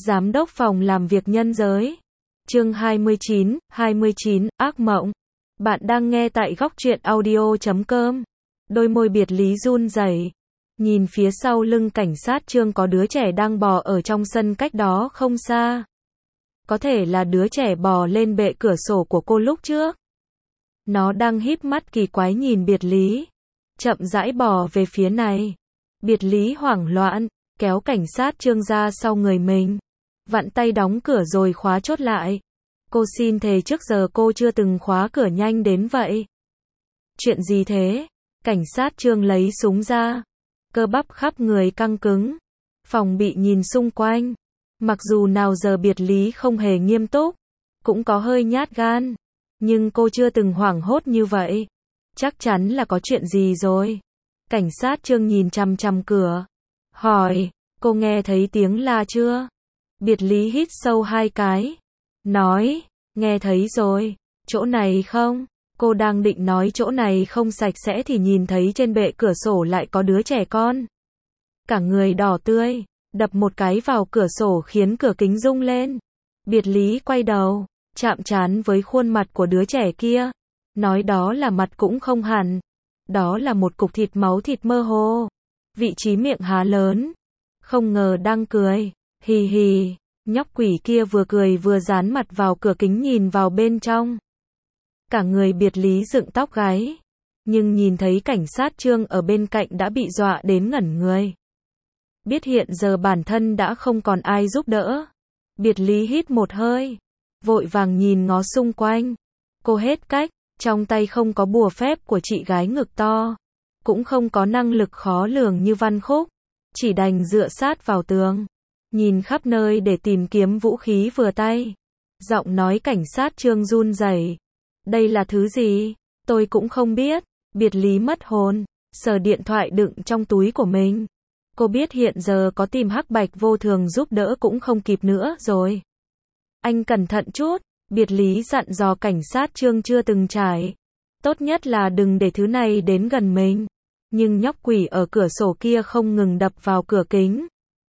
Giám đốc phòng làm việc nhân giới. Chương 29, ác mộng. Bạn đang nghe tại góc truyện audio.com. Đôi môi biệt lý run rẩy. Nhìn phía sau lưng cảnh sát Trương có đứa trẻ đang bò ở trong sân cách đó không xa. Có thể là đứa trẻ bò lên bệ cửa sổ của cô lúc trước. Nó đang híp mắt kỳ quái nhìn biệt lý. Chậm rãi bò về phía này. Biệt lý hoảng loạn, kéo cảnh sát Trương ra sau người mình. Vặn tay đóng cửa rồi khóa chốt lại. Cô xin thề trước giờ cô chưa từng khóa cửa nhanh đến vậy. Chuyện gì thế? Cảnh sát Trương lấy súng ra. Cơ bắp khắp người căng cứng. Phòng bị nhìn xung quanh. Mặc dù nào giờ biệt lý không hề nghiêm túc. Cũng có hơi nhát gan. Nhưng cô chưa từng hoảng hốt như vậy. Chắc chắn là có chuyện gì rồi. Cảnh sát Trương nhìn chằm chằm cửa. Hỏi, cô nghe thấy tiếng la chưa? Biệt lý hít sâu 2 cái. Nói, nghe thấy rồi. Chỗ này không? Cô đang định nói chỗ này không sạch sẽ thì nhìn thấy trên bệ cửa sổ lại có đứa trẻ con. Cả người đỏ tươi, đập một cái vào cửa sổ khiến cửa kính rung lên. Biệt lý quay đầu, chạm trán với khuôn mặt của đứa trẻ kia. Nói đó là mặt cũng không hẳn. Đó là một cục thịt máu thịt mơ hồ. Vị trí miệng há lớn. Không ngờ đang cười. Hì hì. Nhóc quỷ kia vừa cười vừa dán mặt vào cửa kính nhìn vào bên trong. Cả người biệt lý dựng tóc gáy. Nhưng nhìn thấy cảnh sát Trương ở bên cạnh đã bị dọa đến ngẩn người. Biết hiện giờ bản thân đã không còn ai giúp đỡ. Biệt lý hít một hơi. Vội vàng nhìn ngó xung quanh. Cô hết cách. Trong tay không có bùa phép của chị gái ngực to. Cũng không có năng lực khó lường như Văn Khúc. Chỉ đành dựa sát vào tường. Nhìn khắp nơi để tìm kiếm vũ khí vừa tay. Giọng nói cảnh sát Trương run rẩy. Đây là thứ gì? Tôi cũng không biết. Biệt lý mất hồn. Sờ điện thoại đựng trong túi của mình. Cô biết hiện giờ có tìm Hắc Bạch Vô Thường giúp đỡ cũng không kịp nữa rồi. Anh cẩn thận chút. Biệt lý dặn dò cảnh sát Trương chưa từng trải. Tốt nhất là đừng để thứ này đến gần mình. Nhưng nhóc quỷ ở cửa sổ kia không ngừng đập vào cửa kính.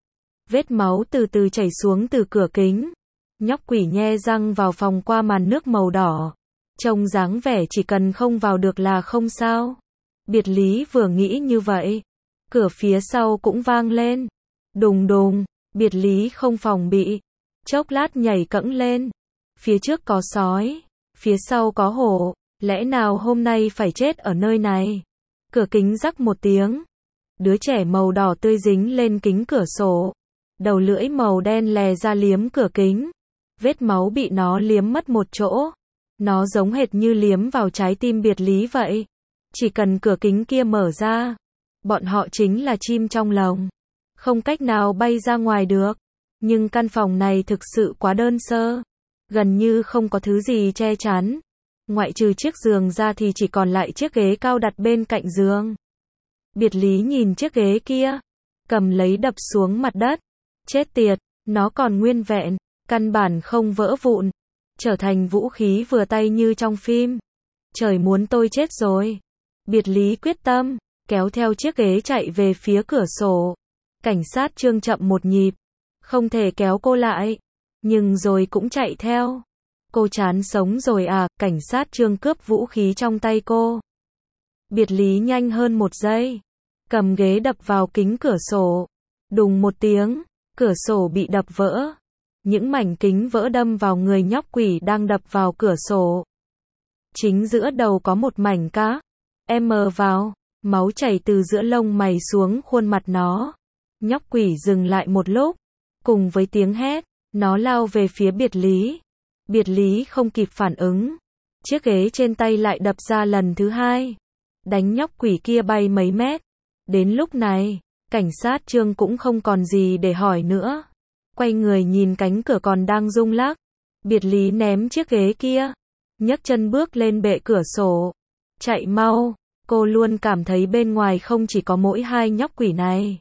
Vết máu từ từ chảy xuống từ cửa kính. Nhóc quỷ nhe răng vào phòng qua màn nước màu đỏ. Trông dáng vẻ chỉ cần không vào được là không sao. Biệt lý vừa nghĩ như vậy. Cửa phía sau cũng vang lên. Đùng đùng. Biệt lý không phòng bị. Chốc lát nhảy cẫng lên. Phía trước có sói. Phía sau có hổ. Lẽ nào hôm nay phải chết ở nơi này? Cửa kính rắc một tiếng. Đứa trẻ màu đỏ tươi dính lên kính cửa sổ. Đầu lưỡi màu đen lè ra liếm cửa kính. Vết máu bị nó liếm mất một chỗ. Nó giống hệt như liếm vào trái tim biệt lý vậy. Chỉ cần cửa kính kia mở ra. Bọn họ chính là chim trong lồng. Không cách nào bay ra ngoài được. Nhưng căn phòng này thực sự quá đơn sơ. Gần như không có thứ gì che chắn. Ngoại trừ chiếc giường ra thì chỉ còn lại chiếc ghế cao đặt bên cạnh giường. Biệt lý nhìn chiếc ghế kia. Cầm lấy đập xuống mặt đất. Chết tiệt, nó còn nguyên vẹn. Căn bản không vỡ vụn. Trở thành vũ khí vừa tay như trong phim. Trời muốn tôi chết rồi. Biệt lý quyết tâm. Kéo theo chiếc ghế chạy về phía cửa sổ. Cảnh sát Trương chậm một nhịp. Không thể kéo cô lại. Nhưng rồi cũng chạy theo. Cô chán sống rồi à? Cảnh sát Trương cướp vũ khí trong tay cô. Biệt lý nhanh hơn 1 giây. Cầm ghế đập vào kính cửa sổ. Đùng một tiếng. Cửa sổ bị đập vỡ. Những mảnh kính vỡ đâm vào người nhóc quỷ đang đập vào cửa sổ. Chính giữa đầu có một mảnh cá. Mờ vào. Máu chảy từ giữa lông mày xuống khuôn mặt nó. Nhóc quỷ dừng lại một lúc. Cùng với tiếng hét. Nó lao về phía biệt lý. Biệt lý không kịp phản ứng. Chiếc ghế trên tay lại đập ra lần thứ 2. Đánh nhóc quỷ kia bay mấy mét. Đến lúc này, cảnh sát Trương cũng không còn gì để hỏi nữa. Quay người nhìn cánh cửa còn đang rung lắc. Biệt lý ném chiếc ghế kia. Nhấc chân bước lên bệ cửa sổ. Chạy mau. Cô luôn cảm thấy bên ngoài không chỉ có mỗi 2 nhóc quỷ này.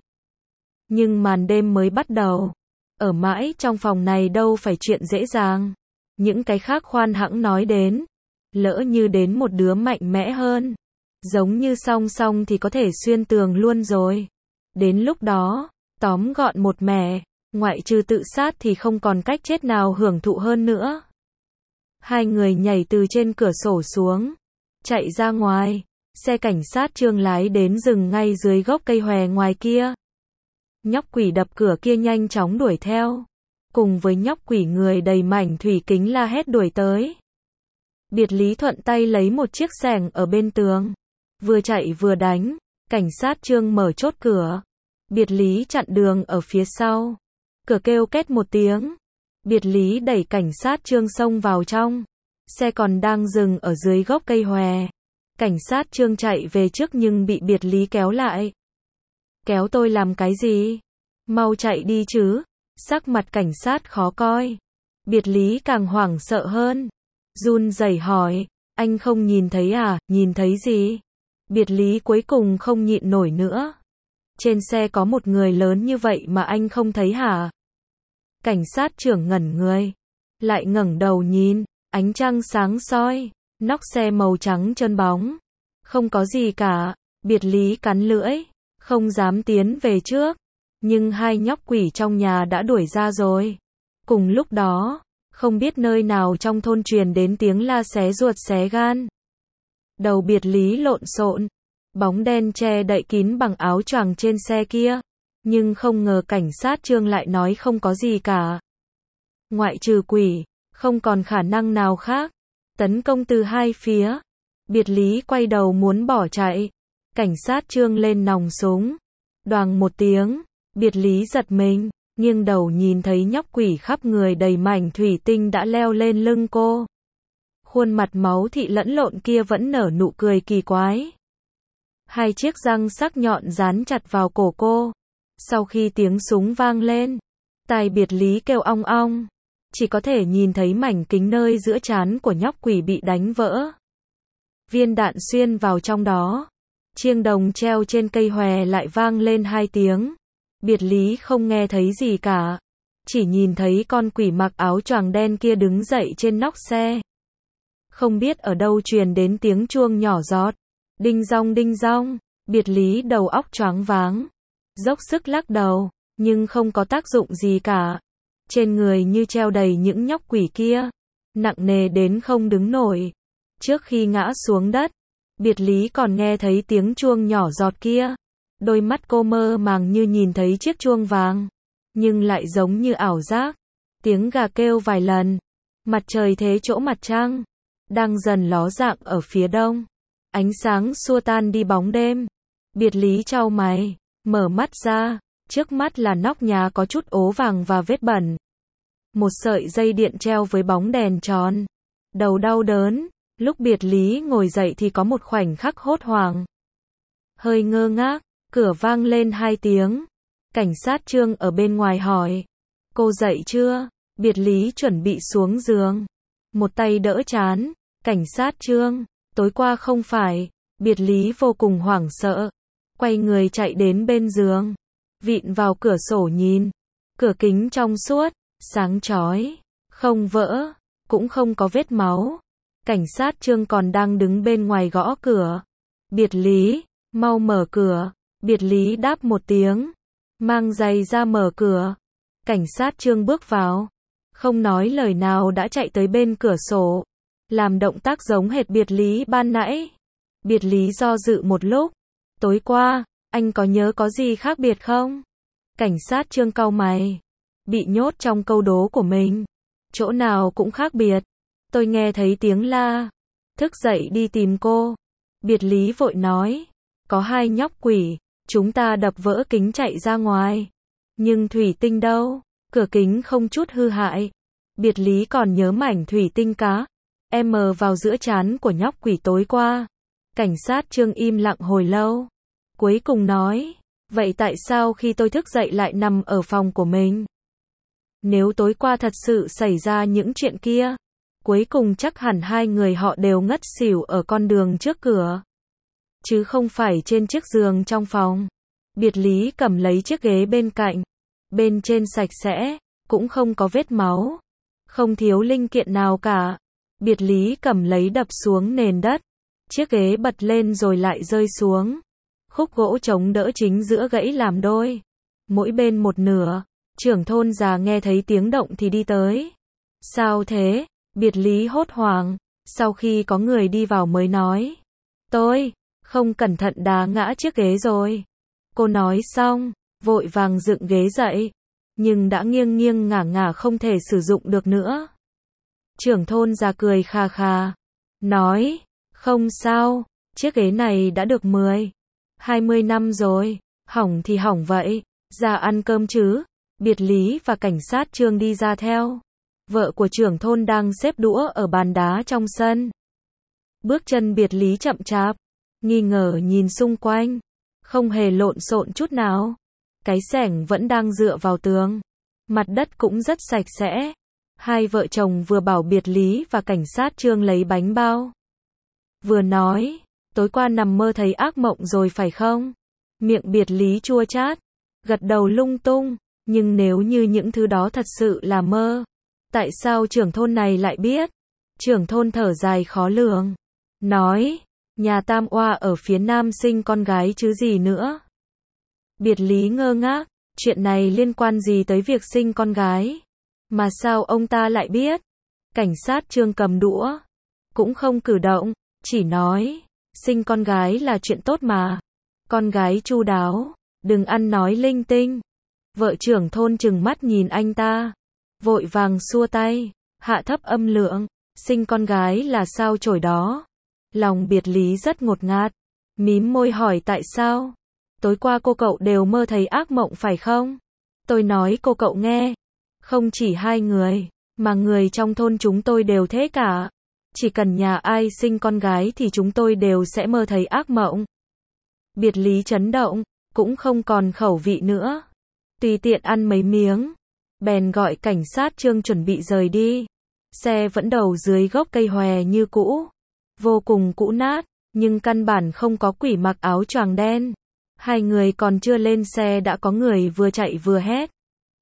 Nhưng màn đêm mới bắt đầu. Ở mãi trong phòng này đâu phải chuyện dễ dàng. Những cái khác khoan hãng nói đến. Lỡ như đến một đứa mạnh mẽ hơn. Giống như song song thì có thể xuyên tường luôn rồi. Đến lúc đó, tóm gọn một mẻ. Ngoại trừ tự sát thì không còn cách chết nào hưởng thụ hơn nữa. Hai người nhảy từ trên cửa sổ xuống, chạy ra ngoài. Xe cảnh sát Trương lái đến dừng ngay dưới gốc cây hòe ngoài kia. Nhóc quỷ đập cửa kia nhanh chóng đuổi theo. Cùng với nhóc quỷ người đầy mảnh thủy kính la hét đuổi tới. Biệt Lý thuận tay lấy một chiếc xẻng ở bên tường. Vừa chạy vừa đánh. Cảnh sát Trương mở chốt cửa. Biệt Lý chặn đường ở phía sau. Cửa kêu két một tiếng. Biệt Lý đẩy cảnh sát Trương xông vào trong. Xe còn đang dừng ở dưới gốc cây hòe. Cảnh sát Trương chạy về trước nhưng bị Biệt Lý kéo lại. Kéo tôi làm cái gì? Mau chạy đi chứ. Sắc mặt cảnh sát khó coi. Biệt Lý càng hoảng sợ hơn. Run rẩy hỏi, anh không nhìn thấy à, nhìn thấy gì? Biệt Lý cuối cùng không nhịn nổi nữa. Trên xe có một người lớn như vậy mà anh không thấy hả? Cảnh sát trưởng ngẩn người. Lại ngẩng đầu nhìn, ánh trăng sáng soi. Nóc xe màu trắng trơn bóng. Không có gì cả. Biệt Lý cắn lưỡi. Không dám tiến về trước. Nhưng hai nhóc quỷ trong nhà đã đuổi ra rồi. Cùng lúc đó, không biết nơi nào trong thôn truyền đến tiếng la xé ruột xé gan. Đầu Biệt Lý lộn xộn. Bóng đen che đậy kín bằng áo choàng trên xe kia. Nhưng không ngờ cảnh sát Trương lại nói không có gì cả. Ngoại trừ quỷ, không còn khả năng nào khác. Tấn công từ hai phía. Biệt Lý quay đầu muốn bỏ chạy. Cảnh sát Trương lên nòng súng. Đoàng một tiếng. Biệt Lý giật mình, nghiêng đầu nhìn thấy nhóc quỷ khắp người đầy mảnh thủy tinh đã leo lên lưng cô. Khuôn mặt máu thịt lẫn lộn kia vẫn nở nụ cười kỳ quái. Hai chiếc răng sắc nhọn dán chặt vào cổ cô. Sau khi tiếng súng vang lên, tai Biệt Lý kêu ong ong. Chỉ có thể nhìn thấy mảnh kính nơi giữa trán của nhóc quỷ bị đánh vỡ. Viên đạn xuyên vào trong đó. Chiêng đồng treo trên cây hòe lại vang lên 2 tiếng. Biệt Lý không nghe thấy gì cả. Chỉ nhìn thấy con quỷ mặc áo choàng đen kia đứng dậy trên nóc xe. Không biết ở đâu truyền đến tiếng chuông nhỏ giọt. Đinh dong đinh dong. Biệt Lý đầu óc choáng váng. Dốc sức lắc đầu, nhưng không có tác dụng gì cả. Trên người như treo đầy những nhóc quỷ kia. Nặng nề đến không đứng nổi. Trước khi ngã xuống đất, Biệt Lý còn nghe thấy tiếng chuông nhỏ giọt kia. Đôi mắt cô mơ màng như nhìn thấy chiếc chuông vàng. Nhưng lại giống như ảo giác. Tiếng gà kêu vài lần. Mặt trời thế chỗ mặt trăng. Đang dần ló dạng ở phía đông. Ánh sáng xua tan đi bóng đêm. Biệt Lý chau mày. Mở mắt ra. Trước mắt là nóc nhà có chút ố vàng và vết bẩn. Một sợi dây điện treo với bóng đèn tròn. Đầu đau đớn. Lúc Biệt Lý ngồi dậy thì có một khoảnh khắc hốt hoảng. Hơi ngơ ngác. Cửa vang lên 2 tiếng. Cảnh sát Trương ở bên ngoài hỏi. Cô dậy chưa? Biệt Lý chuẩn bị xuống giường. Một tay đỡ trán. Cảnh sát Trương. Tối qua không phải. Biệt Lý vô cùng hoảng sợ. Quay người chạy đến bên giường. Vịn vào cửa sổ nhìn. Cửa kính trong suốt. Sáng chói. Không vỡ. Cũng không có vết máu. Cảnh sát Trương còn đang đứng bên ngoài gõ cửa. Biệt Lý. Mau mở cửa. Biệt Lý đáp một tiếng. Mang giày ra mở cửa. Cảnh sát Trương bước vào. Không nói lời nào đã chạy tới bên cửa sổ. Làm động tác giống hệt Biệt Lý ban nãy. Biệt Lý do dự một lúc. Tối qua, anh có nhớ có gì khác biệt không? Cảnh sát Trương cau mày. Bị nhốt trong câu đố của mình. Chỗ nào cũng khác biệt. Tôi nghe thấy tiếng la. Thức dậy đi tìm cô. Biệt Lý vội nói. Có 2 nhóc quỷ. Chúng ta đập vỡ kính chạy ra ngoài. Nhưng thủy tinh đâu? Cửa kính không chút hư hại. Biệt Lý còn nhớ mảnh thủy tinh cá. M vào giữa trán của nhóc quỷ tối qua. Cảnh sát Trương im lặng hồi lâu. Cuối cùng nói. Vậy tại sao khi tôi thức dậy lại nằm ở phòng của mình? Nếu tối qua thật sự xảy ra những chuyện kia. Cuối cùng chắc hẳn 2 người họ đều ngất xỉu ở con đường trước cửa. Chứ không phải trên chiếc giường trong phòng. Biệt Lý cầm lấy chiếc ghế bên cạnh. Bên trên sạch sẽ, cũng không có vết máu. Không thiếu linh kiện nào cả. Biệt Lý cầm lấy đập xuống nền đất. Chiếc ghế bật lên rồi lại rơi xuống. Khúc gỗ chống đỡ chính giữa gãy làm đôi. Mỗi bên một nửa. Trưởng thôn già nghe thấy tiếng động thì đi tới. Sao thế? Biệt lý hốt hoảng, sau khi có người đi vào mới nói. Tôi, không cẩn thận đá ngã chiếc ghế rồi. Cô nói xong, vội vàng dựng ghế dậy, nhưng đã nghiêng nghiêng ngả ngả không thể sử dụng được nữa. Trưởng thôn già cười khà khà, nói, không sao, chiếc ghế này đã được 20 năm rồi, hỏng thì hỏng vậy, ra ăn cơm chứ. Biệt lý và cảnh sát Trương đi ra theo. Vợ của trưởng thôn đang xếp đũa ở bàn đá trong sân. Bước chân biệt lý chậm chạp, nghi ngờ nhìn xung quanh, không hề lộn xộn chút nào. Cái xẻng vẫn đang dựa vào tường, mặt đất cũng rất sạch sẽ. Hai vợ chồng vừa bảo biệt lý và cảnh sát Trương lấy bánh bao, vừa nói, tối qua nằm mơ thấy ác mộng rồi phải không? Miệng biệt lý chua chát, gật đầu lung tung, nhưng nếu như những thứ đó thật sự là mơ, tại sao trưởng thôn này lại biết? Trưởng thôn thở dài khó lường, nói, nhà Tam Oa ở phía nam sinh con gái chứ gì nữa. Biệt lý ngơ ngác, chuyện này liên quan gì tới việc sinh con gái? Mà sao ông ta lại biết? Cảnh sát Trương cầm đũa, cũng không cử động, chỉ nói, sinh con gái là chuyện tốt mà. Con gái chu đáo, đừng ăn nói linh tinh. Vợ trưởng thôn trừng mắt nhìn anh ta, vội vàng xua tay, hạ thấp âm lượng, sinh con gái là sao chổi đó. Lòng biệt lý rất ngột ngạt, mím môi hỏi tại sao? Tối qua cô cậu đều mơ thấy ác mộng phải không? Tôi nói cô cậu nghe, không chỉ hai người, mà người trong thôn chúng tôi đều thế cả. Chỉ cần nhà ai sinh con gái thì chúng tôi đều sẽ mơ thấy ác mộng. Biệt lý chấn động, cũng không còn khẩu vị nữa. Tùy tiện ăn mấy miếng, bèn gọi cảnh sát Trương chuẩn bị rời đi. Xe vẫn đậu dưới gốc cây hòe như cũ, vô cùng cũ nát, nhưng căn bản không có quỷ mặc áo choàng đen. Hai người còn chưa lên xe đã có người vừa chạy vừa hét.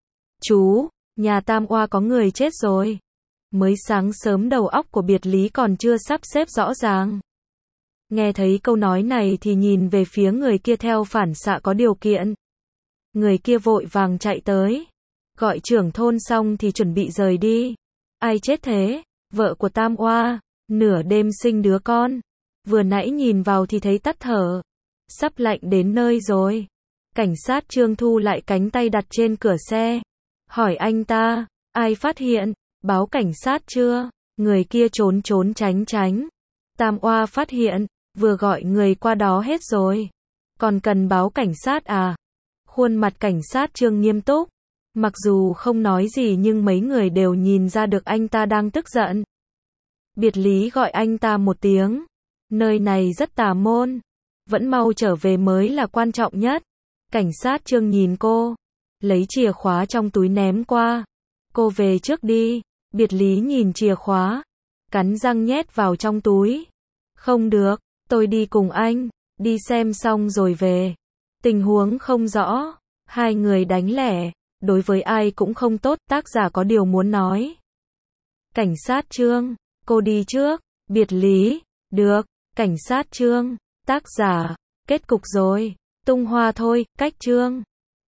Chú, nhà Tam Oa có người chết rồi. Mới sáng sớm đầu óc của biệt lý còn chưa sắp xếp rõ ràng. Nghe thấy câu nói này thì nhìn về phía người kia theo phản xạ có điều kiện. Người kia vội vàng chạy tới, gọi trưởng thôn xong thì chuẩn bị rời đi. Ai chết thế? Vợ của Tam Oa, nửa đêm sinh đứa con. Vừa nãy nhìn vào thì thấy tắt thở. Sắp lạnh đến nơi rồi. Cảnh sát Trương thu lại cánh tay đặt trên cửa xe. Hỏi anh ta, ai phát hiện? Báo cảnh sát chưa? Người kia trốn trốn tránh tránh. Tam Oa phát hiện, vừa gọi người qua đó hết rồi. Còn cần báo cảnh sát à? Khuôn mặt cảnh sát Trương nghiêm túc. Mặc dù không nói gì nhưng mấy người đều nhìn ra được anh ta đang tức giận. Biệt lý gọi anh ta một tiếng. Nơi này rất tà môn. Vẫn mau trở về mới là quan trọng nhất. Cảnh sát Trương nhìn cô, lấy chìa khóa trong túi ném qua. Cô về trước đi. Biệt lý nhìn chìa khóa, cắn răng nhét vào trong túi. Không được, tôi đi cùng anh, đi xem xong rồi về. Tình huống không rõ, hai người đánh lẻ, đối với ai cũng không tốt, tác giả có điều muốn nói. Cảnh sát Trương, cô đi trước. Biệt lý, được. Cảnh sát Trương, tác giả, kết cục rồi, tung hoa thôi, cách Trương.